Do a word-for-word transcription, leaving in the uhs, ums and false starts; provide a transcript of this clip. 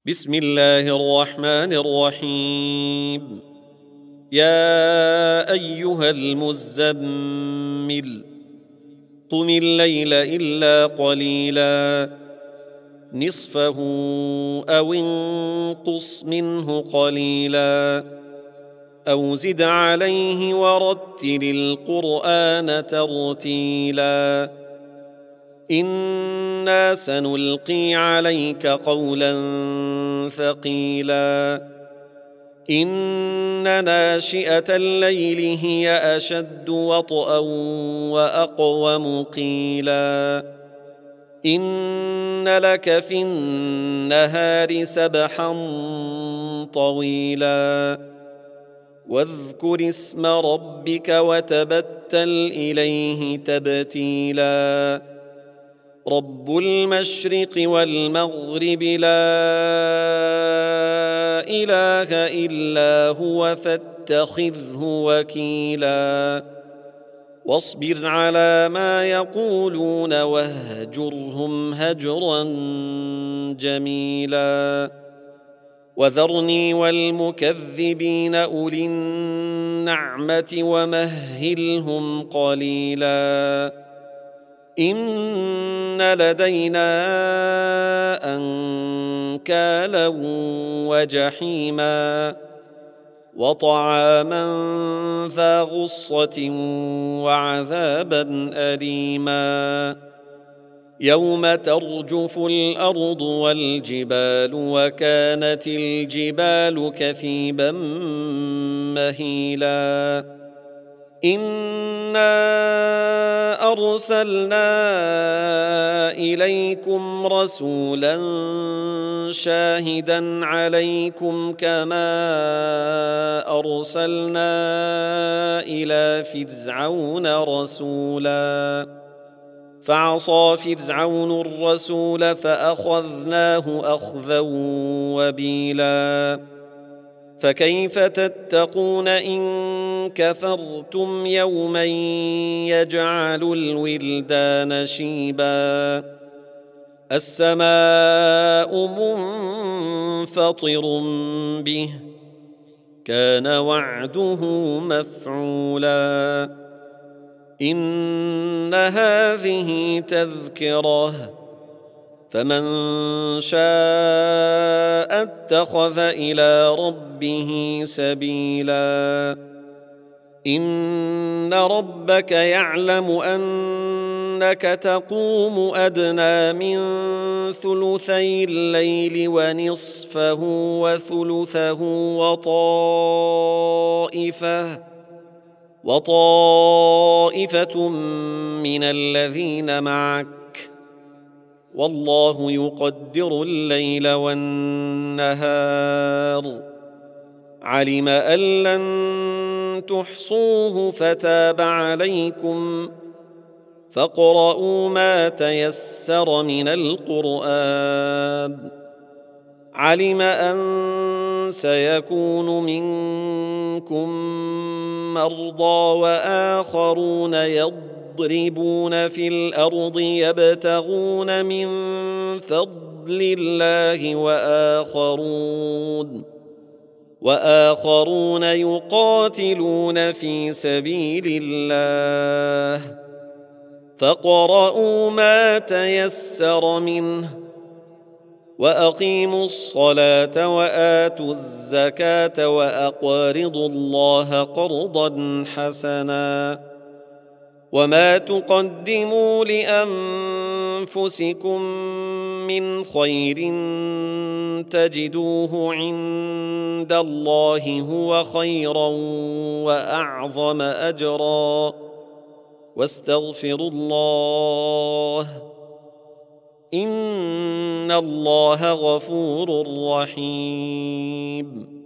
بسم الله الرحمن الرحيم. يا أيها المزمل قم الليل إلا قليلا نصفه أو انقص منه قليلا أو زد عليه ورتل القرآن ترتيلا إنا سنلقي عليك قولا ثقيلا إن ناشئة الليل هي أشد وطئا وأقوم قيلا إن لك في النهار سبحا طويلا واذكر اسم ربك وتبتل إليه تبتيلا رب المشرق والمغرب لا إله إلا هو فاتخذه وكيلا واصبر على ما يقولون واهجرهم هجرا جميلا وذرني والمكذبين أولي النعمة ومهلهم قليلا إن لدينا أنكالا وجحيما وطعاما ذا غصة وعذابا أليما يوم ترجف الأرض والجبال وكانت الجبال كثيبا مهيلا إنا أرسلنا إليكم رسولا شاهدا عليكم كما أرسلنا إلى فرعون رسولا فعصى فرعون الرسول فأخذناه أخذا وبيلا فكيف تتقون إن كفرتم يوما يجعل الولدان شيبا السماء منفطر به كان وعده مفعولا إن هذه تذكرة فمن شاء اتخذ إلى ربه سبيلا إن ربك يعلم أنك تقوم أدنى من ثلثي الليل ونصفه وثلثه وطائفة وطائفة من الذين معك والله يقدر الليل والنهار علم أن لن تحصوه فتاب عليكم فاقرؤوا ما تيسر من القرآن علم أن سيكون منكم مرضى وآخرون يضربون في الأرض يبتغون من فضل الله وآخرون وآخرون يقاتلون في سبيل الله فاقرؤوا ما تيسر منه وأقيموا الصلاة وآتوا الزكاة وأقرضوا الله قرضا حسنا وما تقدموا لأنفسكم من خير تجدوه عند الله هو خيرا وأعظم أجرا واستغفروا الله إن الله غفور رحيم.